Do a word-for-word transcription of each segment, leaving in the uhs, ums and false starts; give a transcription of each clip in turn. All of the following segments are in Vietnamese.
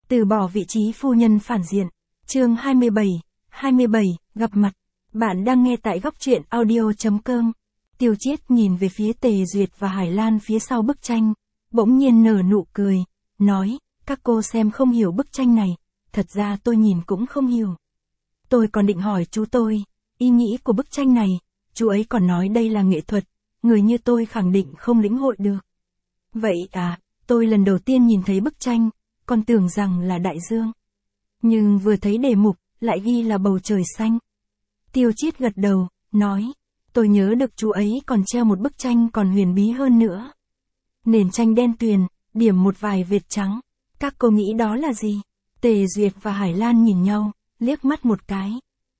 Từ bỏ vị trí phu nhân phản diện. Chương hai mươi bảy, hai mươi bảy, gặp mặt. Bạn đang nghe tại góc truyện audio chấm com. Tiêu Chiết nhìn về phía Tề Duyệt và Hải Lan phía sau bức tranh, bỗng nhiên nở nụ cười, nói, các cô xem không hiểu bức tranh này, thật ra tôi nhìn cũng không hiểu. Tôi còn định hỏi chú tôi, ý nghĩ của bức tranh này, chú ấy còn nói đây là nghệ thuật, người như tôi khẳng định không lĩnh hội được. Vậy à, tôi lần đầu tiên nhìn thấy bức tranh, còn tưởng rằng là đại dương. Nhưng vừa thấy đề mục, lại ghi là bầu trời xanh. Tiêu Chiết gật đầu, nói, tôi nhớ được chú ấy còn treo một bức tranh còn huyền bí hơn nữa. Nền tranh đen tuyền, điểm một vài vệt trắng. Các cô nghĩ đó là gì? Tề Duyệt và Hải Lan nhìn nhau, liếc mắt một cái.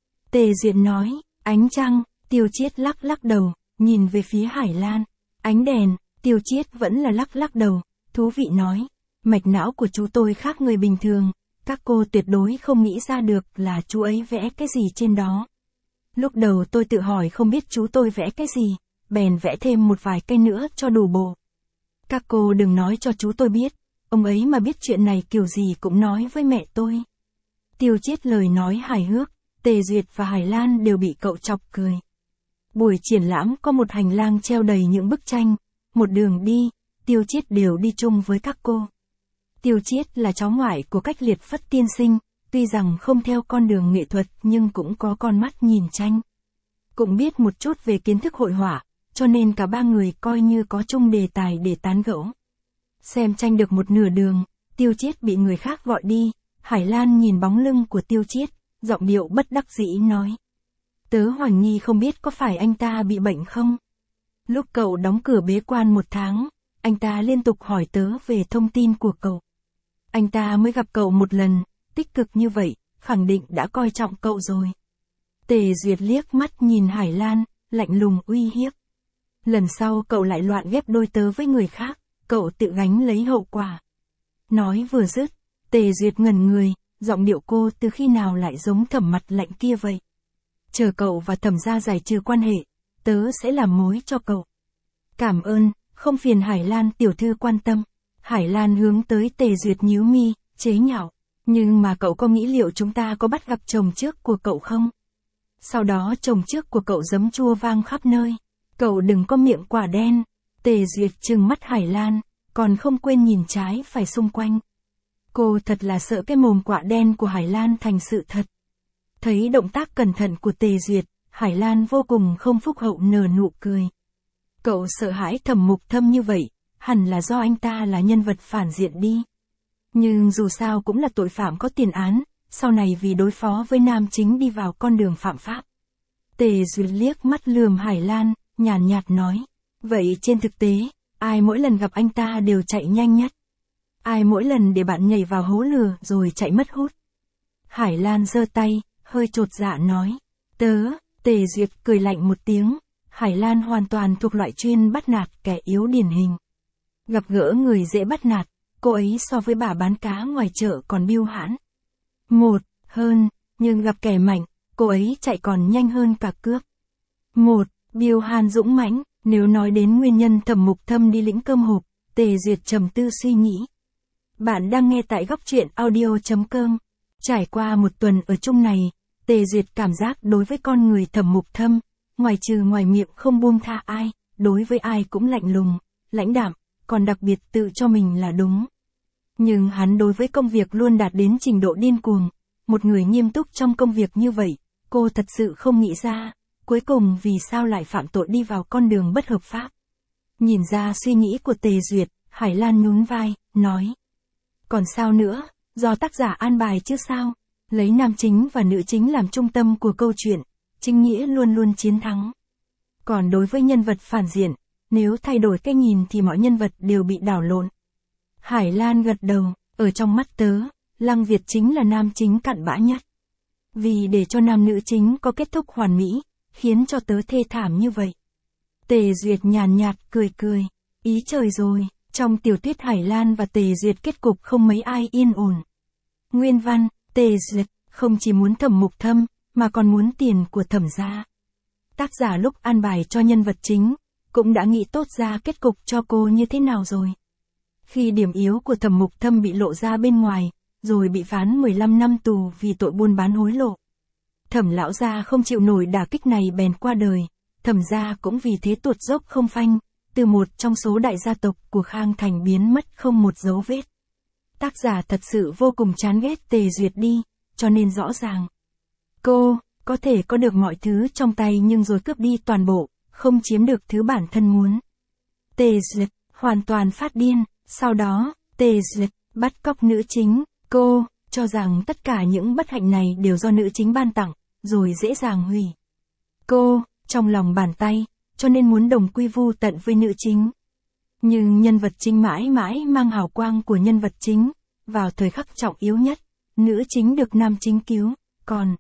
Tề Duyệt nói, ánh trăng. Tiêu Chiết lắc lắc đầu, nhìn về phía Hải Lan. Ánh đèn. Tiêu Chiết vẫn là lắc lắc đầu, thú vị nói, mạch não của chú tôi khác người bình thường, các cô tuyệt đối không nghĩ ra được là chú ấy vẽ cái gì trên đó. Lúc đầu tôi tự hỏi không biết chú tôi vẽ cái gì, bèn vẽ thêm một vài cây nữa cho đủ bộ. Các cô đừng nói cho chú tôi biết, ông ấy mà biết chuyện này kiểu gì cũng nói với mẹ tôi. Tiêu Chiết lời nói hài hước, Tề Duyệt và Hải Lan đều bị cậu chọc cười. Buổi triển lãm có một hành lang treo đầy những bức tranh, một đường đi, Tiêu Chiết đều đi chung với các cô. Tiêu Chiết là cháu ngoại của Cách Liệt Phất tiên sinh, tuy rằng không theo con đường nghệ thuật nhưng cũng có con mắt nhìn tranh. Cũng biết một chút về kiến thức hội họa, cho nên cả ba người coi như có chung đề tài để tán gẫu. Xem tranh được một nửa đường, Tiêu Chiết bị người khác gọi đi, Hải Lan nhìn bóng lưng của Tiêu Chiết, giọng điệu bất đắc dĩ nói. Tớ hoài nghi không biết có phải anh ta bị bệnh không? Lúc cậu đóng cửa bế quan một tháng, anh ta liên tục hỏi tớ về thông tin của cậu. Anh ta mới gặp cậu một lần, tích cực như vậy, khẳng định đã coi trọng cậu rồi. Tề Duyệt liếc mắt nhìn Hải Lan, lạnh lùng uy hiếp. Lần sau cậu lại loạn ghép đôi tớ với người khác, cậu tự gánh lấy hậu quả. Nói vừa dứt, Tề Duyệt ngẩn người, giọng điệu cô từ khi nào lại giống Thẩm mặt lạnh kia vậy. Chờ cậu và Thẩm gia giải trừ quan hệ, tớ sẽ làm mối cho cậu. Cảm ơn, không phiền Hải Lan tiểu thư quan tâm. Hải Lan hướng tới Tề Duyệt nhíu mi, chế nhạo. Nhưng mà cậu có nghĩ liệu chúng ta có bắt gặp chồng trước của cậu không? Sau đó chồng trước của cậu giấm chua vang khắp nơi. Cậu đừng có miệng quả đen. Tề Duyệt trừng mắt Hải Lan, còn không quên nhìn trái phải xung quanh. Cô thật là sợ cái mồm quả đen của Hải Lan thành sự thật. Thấy động tác cẩn thận của Tề Duyệt, Hải Lan vô cùng không phúc hậu nở nụ cười. Cậu sợ hãi Thẩm Mục Thâm như vậy, hẳn là do anh ta là nhân vật phản diện đi. Nhưng dù sao cũng là tội phạm có tiền án, sau này vì đối phó với nam chính đi vào con đường phạm pháp. Tề Duyệt liếc mắt lườm Hải Lan, nhàn nhạt nói. Vậy trên thực tế, ai mỗi lần gặp anh ta đều chạy nhanh nhất? Ai mỗi lần để bạn nhảy vào hố lừa rồi chạy mất hút? Hải Lan giơ tay, hơi chột dạ nói. Tớ, Tề Duyệt cười lạnh một tiếng. Hải Lan hoàn toàn thuộc loại chuyên bắt nạt kẻ yếu điển hình. Gặp gỡ người dễ bắt nạt, cô ấy so với bà bán cá ngoài chợ còn biêu hãn. Một, hơn, nhưng gặp kẻ mạnh, cô ấy chạy còn nhanh hơn cả cướp. Một, biêu hàn dũng mãnh, nếu nói đến nguyên nhân Thẩm Mục Thâm đi lĩnh cơm hộp, Tề Duyệt trầm tư suy nghĩ. Bạn đang nghe tại góc truyện audio chấm com. Trải qua một tuần ở chung này, Tề Duyệt cảm giác đối với con người Thẩm Mục Thâm, ngoài trừ ngoài miệng không buông tha ai, đối với ai cũng lạnh lùng, lãnh đạm, còn đặc biệt tự cho mình là đúng. Nhưng hắn đối với công việc luôn đạt đến trình độ điên cuồng, một người nghiêm túc trong công việc như vậy, cô thật sự không nghĩ ra, cuối cùng vì sao lại phạm tội đi vào con đường bất hợp pháp. Nhìn ra suy nghĩ của Tề Duyệt, Hải Lan nhún vai, nói. Còn sao nữa, do tác giả an bài chứ sao, lấy nam chính và nữ chính làm trung tâm của câu chuyện, chính nghĩa luôn luôn chiến thắng. Còn đối với nhân vật phản diện, nếu thay đổi cái nhìn thì mọi nhân vật đều bị đảo lộn. Hải Lan gật đầu, ở trong mắt tớ, Lăng Việt chính là nam chính cặn bã nhất. Vì để cho nam nữ chính có kết thúc hoàn mỹ, khiến cho tớ thê thảm như vậy. Tề Duyệt nhàn nhạt cười cười, ý trời rồi, trong tiểu thuyết Hải Lan và Tề Duyệt kết cục không mấy ai yên ổn. Nguyên văn, Tề Duyệt, không chỉ muốn Thẩm Mục Thâm, mà còn muốn tiền của Thẩm gia. Tác giả lúc an bài cho nhân vật chính, cũng đã nghĩ tốt ra kết cục cho cô như thế nào rồi. Khi điểm yếu của Thẩm Mục Thâm bị lộ ra bên ngoài, rồi bị phán mười lăm năm tù vì tội buôn bán hối lộ. Thẩm lão gia không chịu nổi đả kích này bèn qua đời, Thẩm gia cũng vì thế tuột dốc không phanh, từ một trong số đại gia tộc của Khang Thành biến mất không một dấu vết. Tác giả thật sự vô cùng chán ghét Tề Duyệt đi, cho nên rõ ràng. Cô, có thể có được mọi thứ trong tay nhưng rồi cướp đi toàn bộ, không chiếm được thứ bản thân muốn. Tề Duyệt, hoàn toàn phát điên, sau đó, Tề Duyệt, bắt cóc nữ chính, cô, cho rằng tất cả những bất hạnh này đều do nữ chính ban tặng, rồi dễ dàng hủy. Cô, trong lòng bàn tay, cho nên muốn đồng quy vu tận với nữ chính. Nhưng nhân vật chính mãi mãi mang hào quang của nhân vật chính, vào thời khắc trọng yếu nhất, nữ chính được nam chính cứu, còn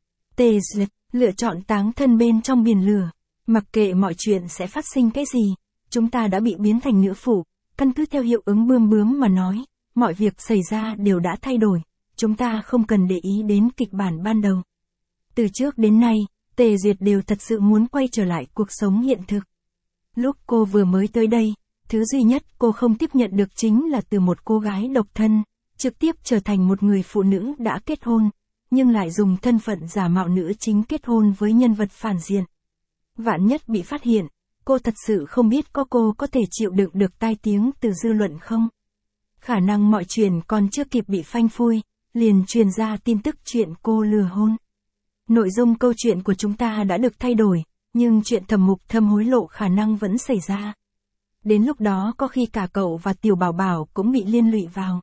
Tề Duyệt lựa chọn táng thân bên trong biển lửa, mặc kệ mọi chuyện sẽ phát sinh cái gì, chúng ta đã bị biến thành nữ phụ, căn cứ theo hiệu ứng bươm bướm mà nói, mọi việc xảy ra đều đã thay đổi, chúng ta không cần để ý đến kịch bản ban đầu. Từ trước đến nay, Tề Duyệt đều thật sự muốn quay trở lại cuộc sống hiện thực. Lúc cô vừa mới tới đây, thứ duy nhất cô không tiếp nhận được chính là từ một cô gái độc thân, trực tiếp trở thành một người phụ nữ đã kết hôn, nhưng lại dùng thân phận giả mạo nữ chính kết hôn với nhân vật phản diện. Vạn nhất bị phát hiện, cô thật sự không biết có cô có thể chịu đựng được tai tiếng từ dư luận không? Khả năng mọi chuyện còn chưa kịp bị phanh phui, liền truyền ra tin tức chuyện cô lừa hôn. Nội dung câu chuyện của chúng ta đã được thay đổi, nhưng chuyện Thẩm Mục Thâm hối lộ khả năng vẫn xảy ra. Đến lúc đó có khi cả cậu và Tiểu Bảo Bảo cũng bị liên lụy vào.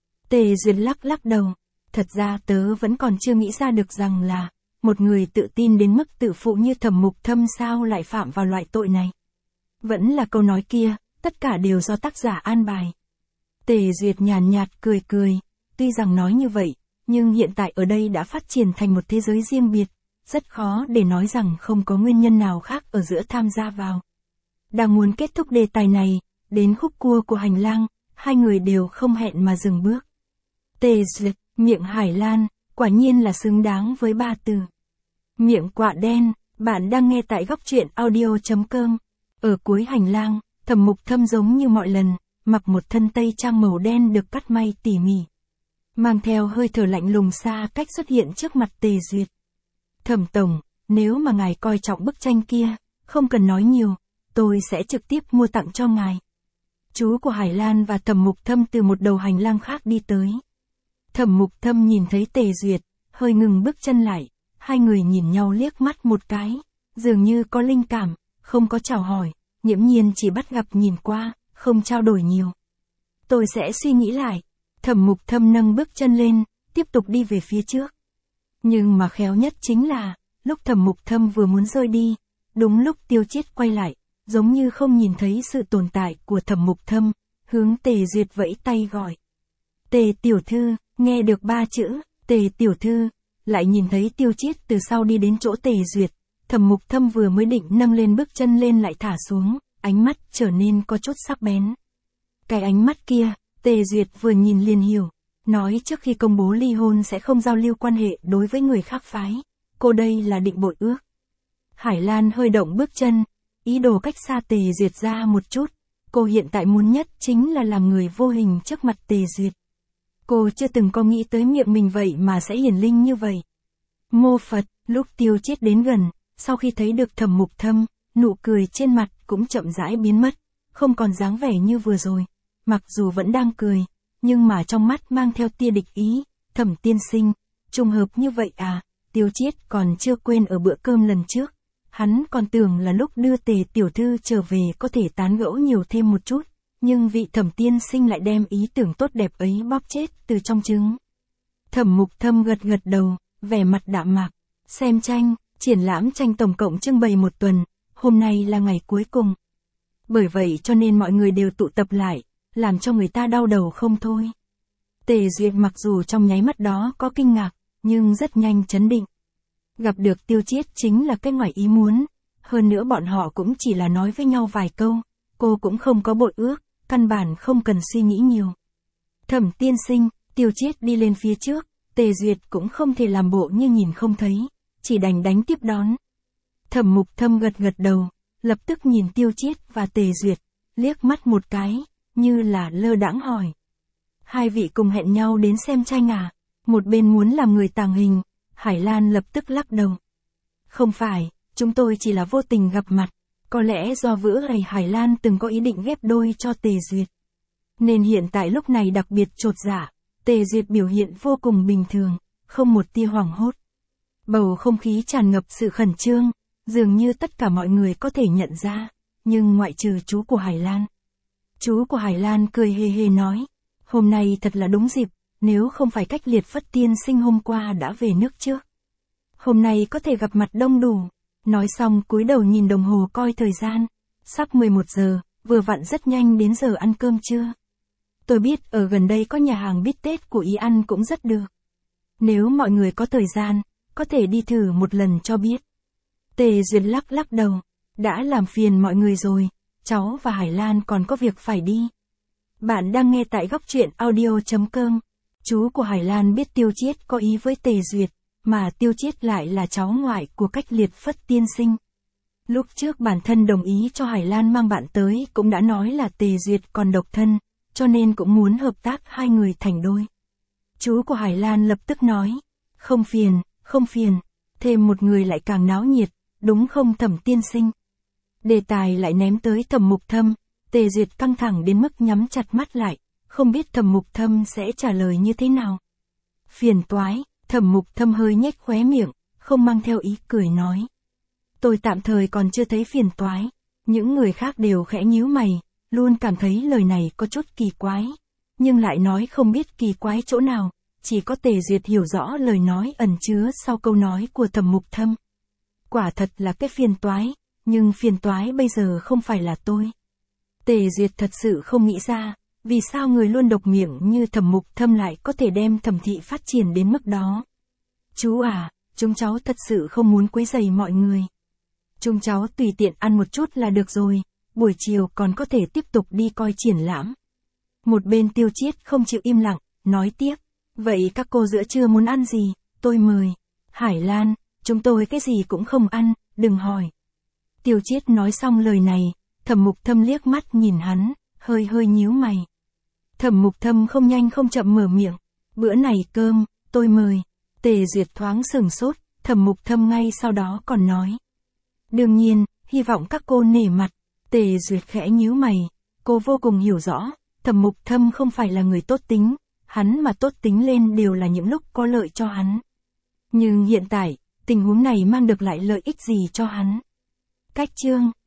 Tề Duyệt lắc lắc đầu. Thật ra tớ vẫn còn chưa nghĩ ra được rằng là, một người tự tin đến mức tự phụ như Thẩm Mục Thâm sao lại phạm vào loại tội này. Vẫn là câu nói kia, tất cả đều do tác giả an bài. Tề Duyệt nhàn nhạt cười cười, tuy rằng nói như vậy, nhưng hiện tại ở đây đã phát triển thành một thế giới riêng biệt, rất khó để nói rằng không có nguyên nhân nào khác ở giữa tham gia vào. Đang muốn kết thúc đề tài này, đến khúc cua của hành lang, hai người đều không hẹn mà dừng bước. Tề Duyệt, miệng Hải Lan, quả nhiên là xứng đáng với ba từ. Miệng quạ đen, bạn đang nghe tại góc truyện audio chấm com. Ở cuối hành lang, Thẩm Mục Thâm giống như mọi lần, mặc một thân tây trang màu đen được cắt may tỉ mỉ. Mang theo hơi thở lạnh lùng xa cách xuất hiện trước mặt Tề Duyệt. Thẩm tổng, nếu mà ngài coi trọng bức tranh kia, không cần nói nhiều, tôi sẽ trực tiếp mua tặng cho ngài. Chú của Hải Lan và Thẩm Mục Thâm từ một đầu hành lang khác đi tới. Thẩm Mục Thâm nhìn thấy Tề Duyệt, hơi ngừng bước chân lại, hai người nhìn nhau liếc mắt một cái, dường như có linh cảm, không có chào hỏi, nghiễm nhiên chỉ bắt gặp nhìn qua, không trao đổi nhiều. Tôi sẽ suy nghĩ lại. Thẩm Mục Thâm nâng bước chân lên, tiếp tục đi về phía trước. Nhưng mà khéo nhất chính là, lúc Thẩm Mục Thâm vừa muốn rời đi, đúng lúc Tiêu Chiết quay lại, giống như không nhìn thấy sự tồn tại của Thẩm Mục Thâm, hướng Tề Duyệt vẫy tay gọi. Tề tiểu thư, nghe được ba chữ, Tề tiểu thư, lại nhìn thấy Tiêu Chiết từ sau đi đến chỗ Tề Duyệt, Thẩm Mục Thâm vừa mới định nâng lên bước chân lên lại thả xuống, ánh mắt trở nên có chút sắc bén. Cái ánh mắt kia, Tề Duyệt vừa nhìn liền hiểu, nói trước khi công bố ly hôn sẽ không giao lưu quan hệ đối với người khác phái, cô đây là định bội ước. Hải Lan hơi động bước chân, ý đồ cách xa Tề Duyệt ra một chút, cô hiện tại muốn nhất chính là làm người vô hình trước mặt Tề Duyệt. Cô chưa từng có nghĩ tới miệng mình vậy mà sẽ hiển linh như vậy. Mô Phật, lúc Tiêu Chiết đến gần, sau khi thấy được Thẩm Mục Thâm, nụ cười trên mặt cũng chậm rãi biến mất, không còn dáng vẻ như vừa rồi. Mặc dù vẫn đang cười, nhưng mà trong mắt mang theo tia địch ý, Thẩm tiên sinh, trùng hợp như vậy à, Tiêu Chiết còn chưa quên ở bữa cơm lần trước, hắn còn tưởng là lúc đưa Tề tiểu thư trở về có thể tán gẫu nhiều thêm một chút, nhưng vị Thẩm tiên sinh lại đem ý tưởng tốt đẹp ấy bóp chết từ trong trứng. Thẩm Mục Thâm gật gật đầu, vẻ mặt đạm mạc, xem tranh, triển lãm tranh tổng cộng trưng bày một tuần, hôm nay là ngày cuối cùng. Bởi vậy cho nên mọi người đều tụ tập lại, làm cho người ta đau đầu không thôi. Tề Duyệt mặc dù trong nháy mắt đó có kinh ngạc, nhưng rất nhanh chấn định. Gặp được Tiêu Chiết chính là cái ngoài ý muốn, hơn nữa bọn họ cũng chỉ là nói với nhau vài câu, cô cũng không có bội ước, căn bản không cần suy nghĩ nhiều. Thẩm tiên sinh, Tiêu Chiết đi lên phía trước, Tề Duyệt cũng không thể làm bộ như nhìn không thấy, chỉ đành đánh tiếp đón. Thẩm Mục Thâm gật gật đầu, lập tức nhìn Tiêu Chiết và Tề Duyệt, liếc mắt một cái, như là lơ đãng hỏi. Hai vị cùng hẹn nhau đến xem tranh à? Một bên muốn làm người tàng hình, Hải Lan lập tức lắc đầu. Không phải, chúng tôi chỉ là vô tình gặp mặt. Có lẽ do bữa này Hải Lan từng có ý định ghép đôi cho Tề Duyệt. Nên hiện tại lúc này đặc biệt chột dạ, Tề Duyệt biểu hiện vô cùng bình thường, không một tia hoảng hốt. Bầu không khí tràn ngập sự khẩn trương, dường như tất cả mọi người có thể nhận ra, nhưng ngoại trừ chú của Hải Lan. Chú của Hải Lan cười hề hề nói, hôm nay thật là đúng dịp, nếu không phải Cách Liệt Phất tiên sinh hôm qua đã về nước trước. Hôm nay có thể gặp mặt đông đủ. Nói xong cúi đầu nhìn đồng hồ coi thời gian, sắp mười một giờ, vừa vặn rất nhanh đến giờ ăn cơm trưa. Tôi biết ở gần đây có nhà hàng bít tết của ý ăn cũng rất được. Nếu mọi người có thời gian, có thể đi thử một lần cho biết. Tề Duyệt lắc lắc đầu, đã làm phiền mọi người rồi, cháu và Hải Lan còn có việc phải đi. Bạn đang nghe tại góc truyện audio chấm com. Chú của Hải Lan biết Tiêu Chiết có ý với Tề Duyệt, mà Tiêu Chiết lại là cháu ngoại của Cách Liệt Phất tiên sinh. Lúc trước bản thân đồng ý cho Hải Lan mang bạn tới cũng đã nói là Tề Duyệt còn độc thân, cho nên cũng muốn hợp tác hai người thành đôi. Chú của Hải Lan lập tức nói, không phiền, không phiền, thêm một người lại càng náo nhiệt, đúng không Thẩm tiên sinh? Đề tài lại ném tới Thẩm Mục Thâm, Tề Duyệt căng thẳng đến mức nhắm chặt mắt lại, không biết Thẩm Mục Thâm sẽ trả lời như thế nào. Phiền toái. Thẩm Mục Thâm hơi nhếch khóe miệng, không mang theo ý cười nói. Tôi tạm thời còn chưa thấy phiền toái. Những người khác đều khẽ nhíu mày, luôn cảm thấy lời này có chút kỳ quái. Nhưng lại nói không biết kỳ quái chỗ nào, chỉ có Tề Duyệt hiểu rõ lời nói ẩn chứa sau câu nói của Thẩm Mục Thâm. Quả thật là cái phiền toái, nhưng phiền toái bây giờ không phải là tôi. Tề Duyệt thật sự không nghĩ ra, vì sao người luôn độc miệng như Thẩm Mục Thâm lại có thể đem Thẩm thị phát triển đến mức đó. Chú à, chúng cháu thật sự không muốn quấy rầy mọi người. Chúng cháu tùy tiện ăn một chút là được rồi, buổi chiều còn có thể tiếp tục đi coi triển lãm. Một bên Tiêu Chiết không chịu im lặng, nói tiếp, vậy các cô giữa trưa muốn ăn gì, tôi mời. Hải Lan, chúng tôi cái gì cũng không ăn, đừng hỏi. Tiêu Chiết nói xong lời này, Thẩm Mục Thâm liếc mắt nhìn hắn, hơi hơi nhíu mày. Thẩm Mục Thâm không nhanh không chậm mở miệng, bữa này cơm, tôi mời. Tề Duyệt thoáng sừng sốt, Thẩm Mục Thâm ngay sau đó còn nói. Đương nhiên, hy vọng các cô nể mặt. Tề Duyệt khẽ nhíu mày, cô vô cùng hiểu rõ, Thẩm Mục Thâm không phải là người tốt tính, hắn mà tốt tính lên đều là những lúc có lợi cho hắn. Nhưng hiện tại, tình huống này mang được lại lợi ích gì cho hắn? Cách chương